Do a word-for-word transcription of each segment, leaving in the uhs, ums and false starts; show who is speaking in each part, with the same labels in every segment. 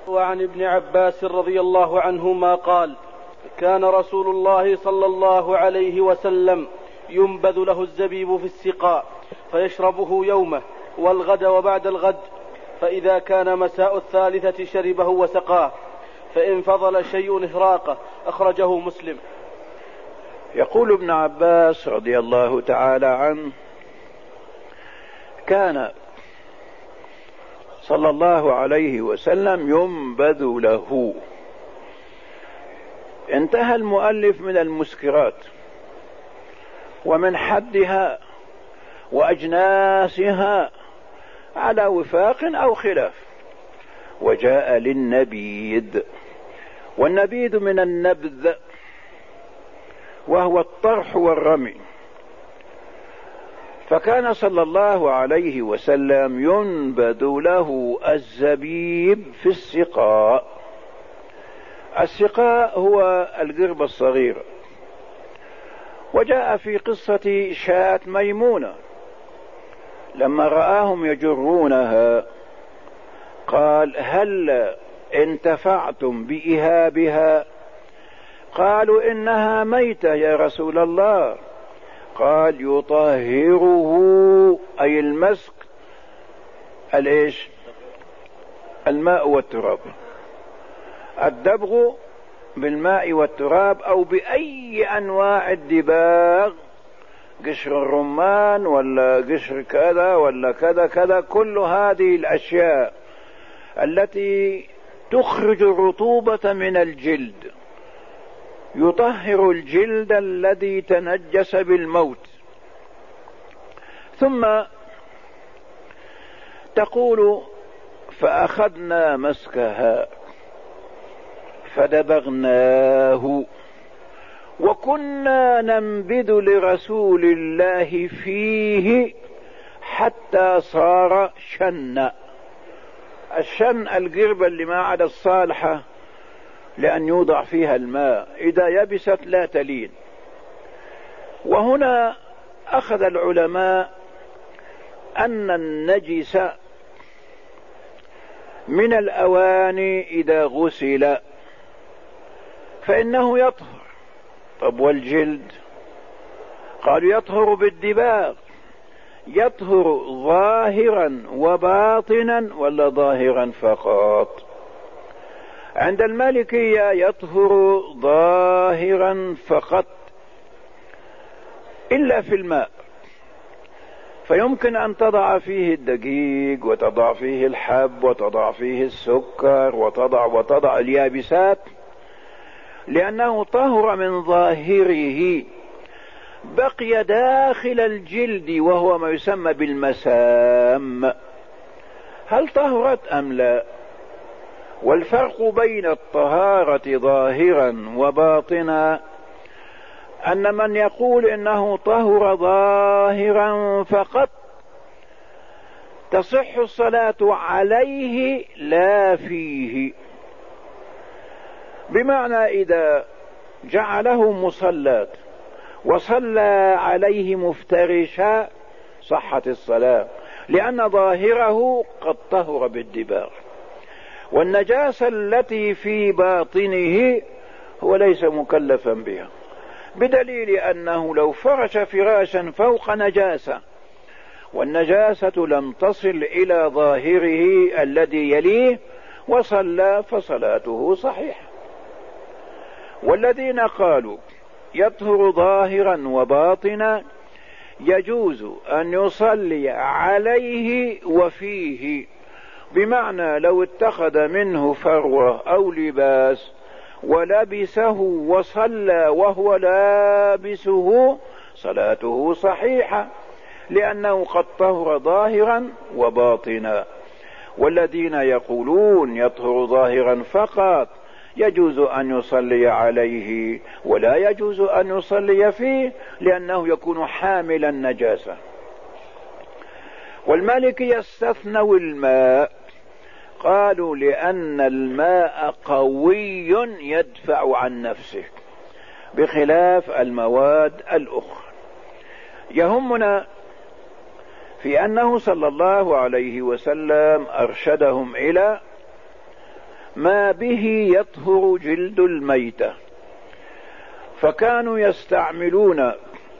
Speaker 1: وعن ابن عباس رضي الله عنهما قال: كان رسول الله صلى الله عليه وسلم ينبذ له الزبيب في السقاء فيشربه يومه والغد وبعد الغد، فإذا كان مساء الثالثة شربه وسقاه، فإن فضل شيء إهراقه. أخرجه مسلم.
Speaker 2: يقول ابن عباس رضي الله تعالى عنه: كان صلى الله عليه وسلم ينبذ له. انتهى المؤلف من المسكرات ومن حدها وأجناسها على وفاق أو خلاف، وجاء للنبيذ، والنبيذ من النبذ وهو الطرح والرمي. فكان صلى الله عليه وسلم ينبذ له الزبيب في السقاء. السقاء هو القرب الصغير. وجاء في قصة شاة ميمونة لما رآهم يجرونها قال: هل انتفعتم بإهابها؟ قالوا: إنها ميتة يا رسول الله. قال: يطهره، أي المسك، الإيش؟ الماء والتراب. الدبغ بالماء والتراب أو بأي أنواع الدباغ، قشر الرمان ولا قشر كذا ولا كذا كذا، كل هذه الأشياء التي تخرج الرطوبة من الجلد، يطهر الجلد الذي تنجس بالموت. ثم تقول: فأخذنا مسكها فدبغناه وكنا ننبذ لرسول الله فيه حتى صار شن. الشن القربة اللي ما عدا الصالحة لأن يوضع فيها الماء، إذا يبست لا تلين. وهنا أخذ العلماء أن النجس من الأواني إذا غسل فإنه يطهر. طب والجلد؟ قالوا: يطهر بالدباغ. يطهر ظاهرا وباطنا ولا ظاهرا فقط؟ عند المالكية يطهر ظاهرا فقط إلا في الماء، فيمكن أن تضع فيه الدقيق وتضع فيه الحب وتضع فيه السكر وتضع وتضع اليابسات، لأنه طهر من ظاهره، بقي داخل الجلد وهو ما يسمى بالمسام. هل طهرت أم لا؟ والفرق بين الطهارة ظاهرا وباطنا أن من يقول إنه طهر ظاهرا فقط تصح الصلاة عليه لا فيه، بمعنى إذا جعله مصلات وصلى عليه مفترشا صحت الصلاة، لأن ظاهره قد طهر بالدباغ، والنجاسة التي في باطنه هو ليس مكلفا بها، بدليل أنه لو فرش فراشا فوق نجاسة والنجاسة لم تصل إلى ظاهره الذي يليه وصلى فصلاته صحيحة. والذين قالوا يطهر ظاهرا وباطنا يجوز أن يصلي عليه وفيه، بمعنى لو اتخذ منه فروة أو لباس ولبسه وصلى وهو لابسه صلاته صحيحة، لأنه قد طهر ظاهرا وباطنا. والذين يقولون يطهر ظاهرا فقط يجوز أن يصلي عليه ولا يجوز أن يصلي فيه، لأنه يكون حامل النجاسة. والمالك يستثنوا الماء، قالوا لأن الماء قوي يدفع عن نفسه بخلاف المواد الأخرى. يهمنا في أنه صلى الله عليه وسلم أرشدهم إلى ما به يطهر جلد الميتة، فكانوا يستعملون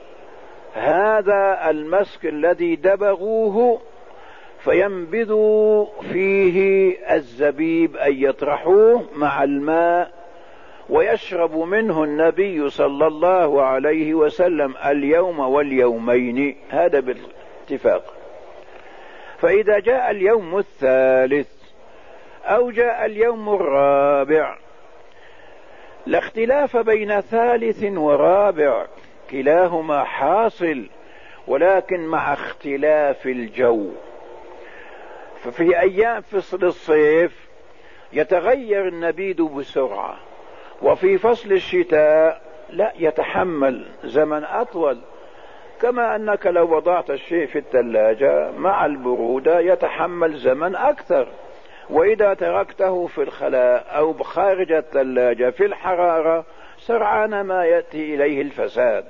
Speaker 2: هذا المسك الذي دبغوه فينبذوا فيه الزبيب أي يطرحوه مع الماء، ويشرب منه النبي صلى الله عليه وسلم اليوم واليومين، هذا بالاتفاق. فإذا جاء اليوم الثالث أو جاء اليوم الرابع، لا اختلاف بين ثالث ورابع، كلاهما حاصل، ولكن مع اختلاف الجو. ففي أيام فصل الصيف يتغير النبيذ بسرعة، وفي فصل الشتاء لا، يتحمل زمن أطول، كما أنك لو وضعت الشيء في الثلاجة مع البرودة يتحمل زمن أكثر، وإذا تركته في الخلاء أو خارج الثلاجة في الحرارة سرعان ما يأتي إليه الفساد.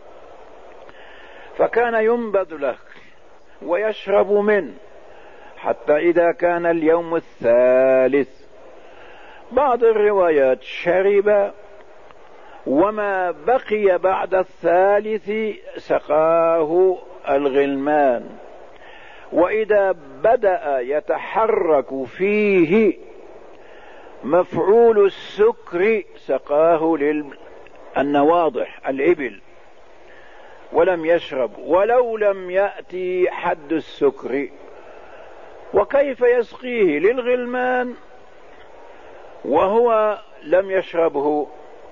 Speaker 2: فكان ينبذ له ويشرب منه حتى إذا كان اليوم الثالث، بعض الروايات شرب، وما بقي بعد الثالث سقاه الغلمان، وإذا بدأ يتحرك فيه مفعول السكر سقاه للنواضح الإبل ولم يشرب، ولو لم يأتي حد السكر. وكيف يسقيه للغلمان وهو لم يشربه؟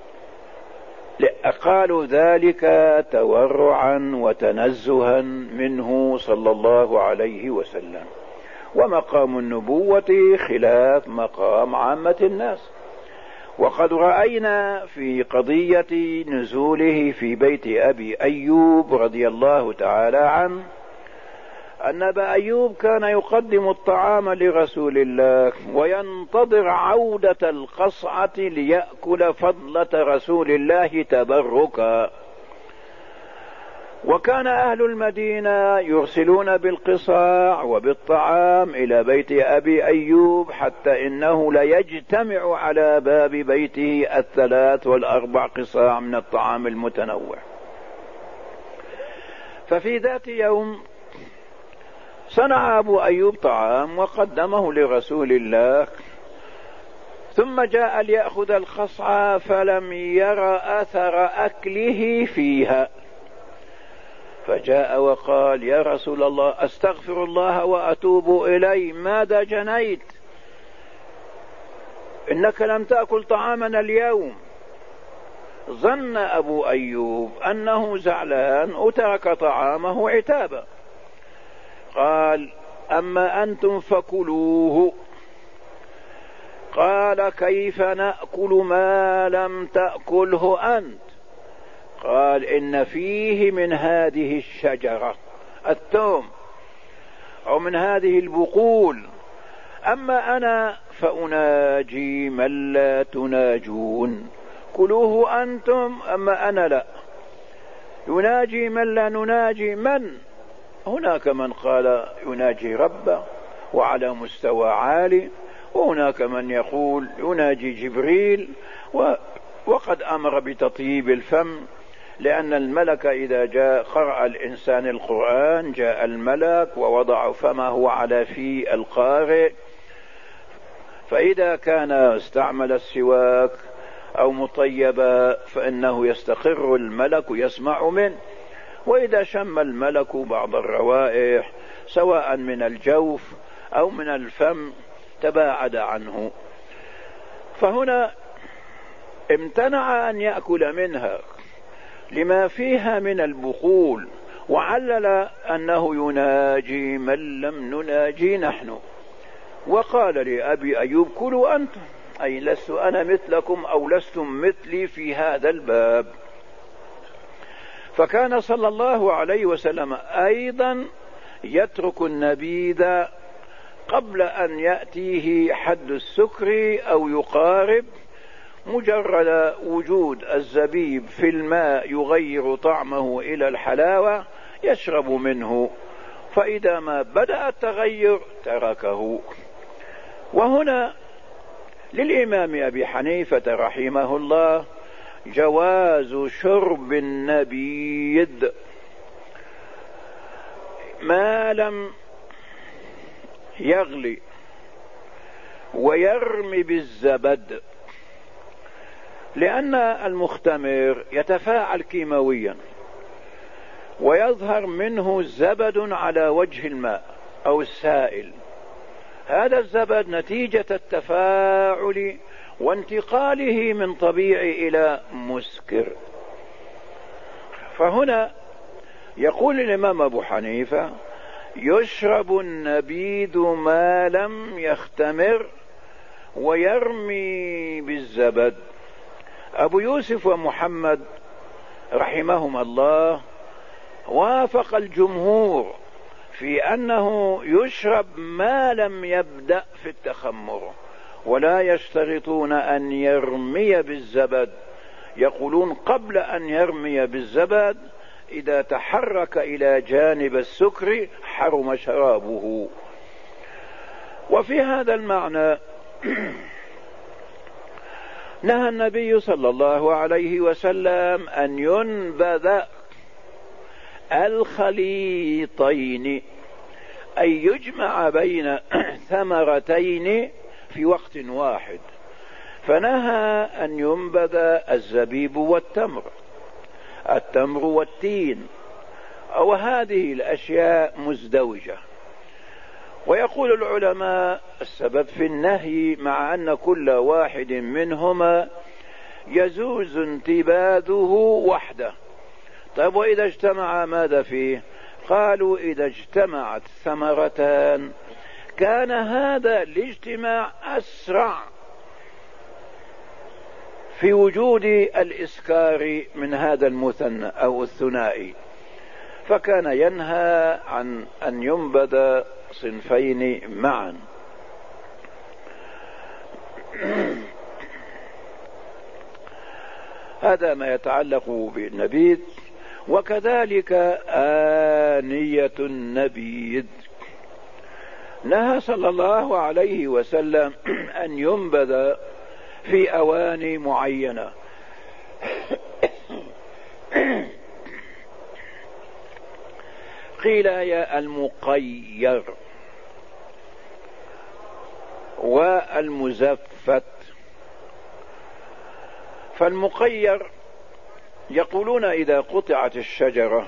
Speaker 2: قالوا ذلك تورعا وتنزها منه صلى الله عليه وسلم، ومقام النبوة خلاف مقام عامة الناس. وقد رأينا في قضية نزوله في بيت أبي أيوب رضي الله تعالى عنه أن أبا أيوب كان يقدم الطعام لرسول الله وينتظر عودة القصعة ليأكل فضلة رسول الله تبركا. وكان أهل المدينة يرسلون بالقصاع وبالطعام إلى بيت أبي أيوب، حتى إنه ليجتمع على باب بيته الثلاث والأربع قصاع من الطعام المتنوع. ففي ذات يوم صنع أبو أيوب طعام وقدمه لرسول الله، ثم جاء ليأخذ القصعة فلم ير أثر أكله فيها، فجاء وقال: يا رسول الله، أستغفر الله وأتوب إليه، ماذا جنيت؟ إنك لم تأكل طعامنا اليوم. ظن أبو أيوب أنه زعلان وترك طعامه عتابا. قال: أما أنتم فكلوه. قال: كيف نأكل ما لم تأكله أنت؟ قال: إن فيه من هذه الشجرة الثوم أو من هذه البقول، أما أنا فأناجي من لا تناجون، كلوه أنتم أما أنا لا. يناجي من لا نناجي من؟ هناك من قال يناجي ربه وعلى مستوى عالي، وهناك من يقول يناجي جبريل، وقد أمر بتطيب الفم، لأن الملك إذا جاء قرأ الإنسان القرآن جاء الملك ووضع فمه على في القارئ، فإذا كان استعمل السواك أو مطيبا فإنه يستقر الملك يسمع منه، وإذا شم الملك بعض الروائح سواء من الجوف أو من الفم تباعد عنه. فهنا امتنع أن يأكل منها لما فيها من البخول، وعلل أنه يناجي من لم نناجي نحن، وقال لأبي أيوب: كلوا أنتم، أي لست أنا مثلكم أو لستم مثلي في هذا الباب. فكان صلى الله عليه وسلم أيضا يترك النبيذ قبل أن يأتيه حد السكر أو يقارب، مجرد وجود الزبيب في الماء يغير طعمه إلى الحلاوة يشرب منه، فإذا ما بدأ التغير تركه. وهنا للإمام أبي حنيفة رحمه الله جواز شرب النبيذ ما لم يغلي ويرمي بالزبد، لأن المختمر يتفاعل كيماويا ويظهر منه زبد على وجه الماء أو السائل. هذا الزبد نتيجة التفاعل وانتقاله من طبيعي إلى مسكر. فهنا يقول الإمام أبو حنيفة يشرب النبيذ ما لم يختمر ويرمي بالزبد. أبو يوسف ومحمد رحمهما الله وافق الجمهور في أنه يشرب ما لم يبدأ في التخمر، ولا يشترطون أن يرمي بالزبد، يقولون قبل أن يرمي بالزبد إذا تحرك إلى جانب السكر حرم شرابه. وفي هذا المعنى نهى النبي صلى الله عليه وسلم أن ينبذ الخليطين، أي يجمع بين ثمرتين في وقت واحد، فنهى أن ينبذ الزبيب والتمر، التمر والتين، أو هذه الأشياء مزدوجة. ويقول العلماء السبب في النهي مع أن كل واحد منهما يجوز انتباذه وحده. طيب وإذا اجتمع ماذا فيه؟ قالوا إذا اجتمعت ثمرتان كان هذا الاجتماع أسرع في وجود الإسكار من هذا المثنى أو الثنائي، فكان ينهى عن أن ينبذ صنفين معا. هذا ما يتعلق بالنبيذ. وكذلك آنية النبيذ نهى صلى الله عليه وسلم أن ينبذ في أواني معينة. قيل يا المقير والمزفت. فالمقير يقولون إذا قطعت الشجرة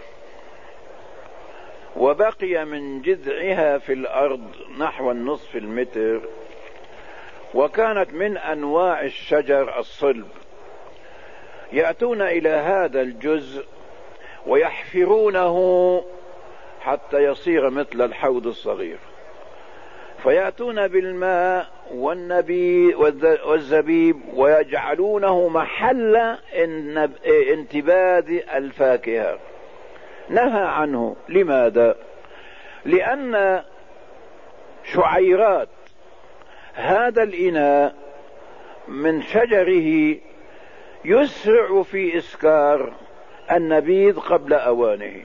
Speaker 2: وبقي من جذعها في الأرض نحو النصف المتر، وكانت من أنواع الشجر الصلب، يأتون إلى هذا الجزء ويحفرونه حتى يصير مثل الحوض الصغير، فيأتون بالماء والنبي والزبيب ويجعلونه محل انتباذ الفاكهة. نهى عنه. لماذا؟ لأن شعيرات هذا الإناء من شجره يسرع في إسكار النبيذ قبل أوانه.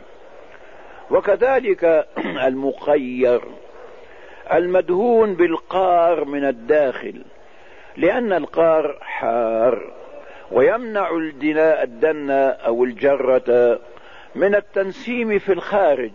Speaker 2: وكذلك المقير المدهون بالقار من الداخل، لأن القار حار ويمنع الدناء الدنة أو الجرة من التنسيم في الخارج.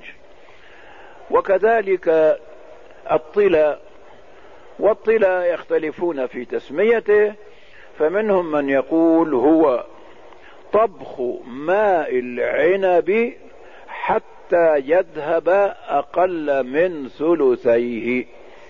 Speaker 2: وكذلك الطلا، والطلا يختلفون في تسميته، فمنهم من يقول هو طبخ ماء العنب حتى يذهب أقل من ثلثيه.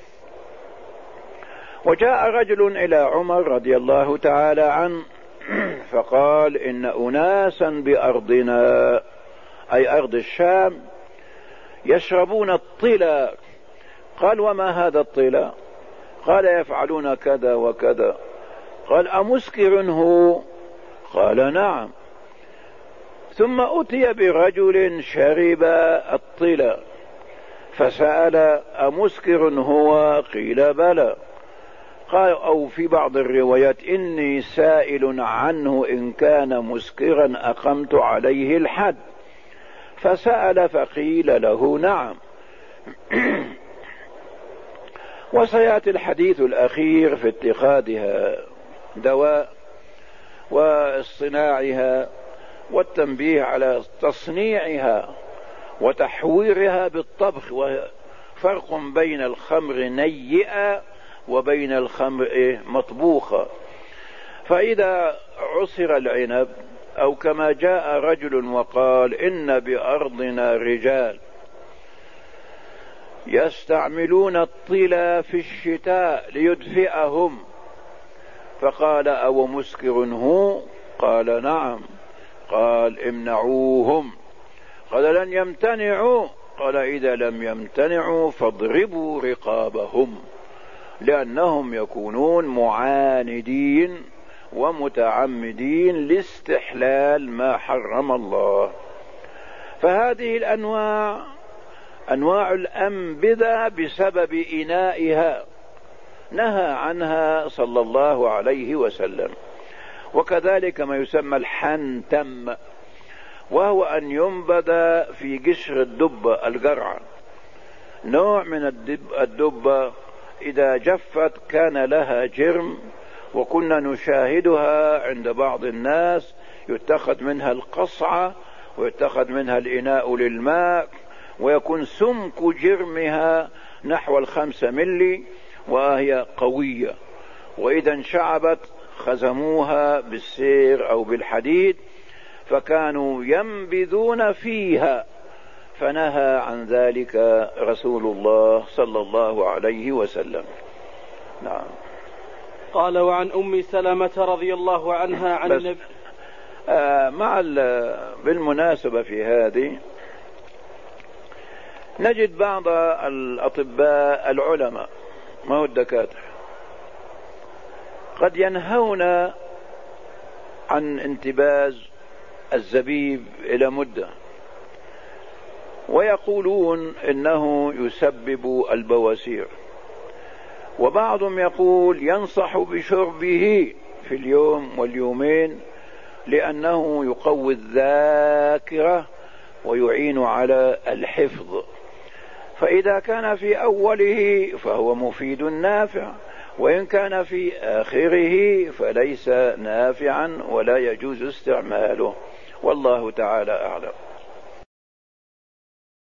Speaker 2: وجاء رجل إلى عمر رضي الله تعالى عنه فقال إن أناسا بأرضنا، أي أرض الشام، يشربون الطلا. قال وما هذا الطلا؟ قال يفعلون كذا وكذا. قال أمسكر هو؟ قال نعم. ثم أتي برجل شرب الطلا فسأل أمسكر هو؟ قيل بلى. قال أو في بعض الروايات إني سائل عنه إن كان مسكرا أقمت عليه الحد. فسأل فقيل له نعم. وسيأتي الحديث الأخير في اتخاذها دواء واصطناعها والتنبيه على تصنيعها وتحويرها بالطبخ، وفرق بين الخمر نيئة وبين الخمر مطبوخة. فإذا عصر العنب، أو كما جاء رجل وقال إن بأرضنا رجال يستعملون الطلا في الشتاء ليدفئهم، فقال أو مسكر هو؟ قال نعم. قال امنعوهم. قال لن يمتنعوا. قال إذا لم يمتنعوا فاضربوا رقابهم، لأنهم يكونون معاندين ومتعمدين لاستحلال ما حرم الله. فهذه الأنواع أنواع الأنبذة بسبب إنائها نهى عنها صلى الله عليه وسلم. وكذلك ما يسمى الحنتم، وهو أن ينبذ في قشر الدبة القرع، نوع من الدب الدبة إذا جفت كان لها جرم، وكنا نشاهدها عند بعض الناس يتخذ منها القصعة ويتخذ منها الإناء للماء، ويكون سمك جرمها نحو الخمسة ملي وهي قوية، وإذا انشعبت خزموها بالسير أو بالحديد، فكانوا ينبذون فيها، فنهى عن ذلك رسول الله صلى الله عليه وسلم. نعم.
Speaker 1: قال وعن أم سلمة رضي الله عنها عن النبي.
Speaker 2: آه مع بالمناسبة في هذه نجد بعض الأطباء العلماء، ما هو الدكاترة، قد ينهون عن انتباز الزبيب إلى مدة، ويقولون إنه يسبب البواسير، وبعضهم يقول ينصح بشربه في اليوم واليومين لأنه يقوي الذاكرة ويعين على الحفظ. فإذا كان في أوله فهو مفيد نافع، وإن كان في آخره فليس نافعا ولا يجوز استعماله، والله تعالى أعلم.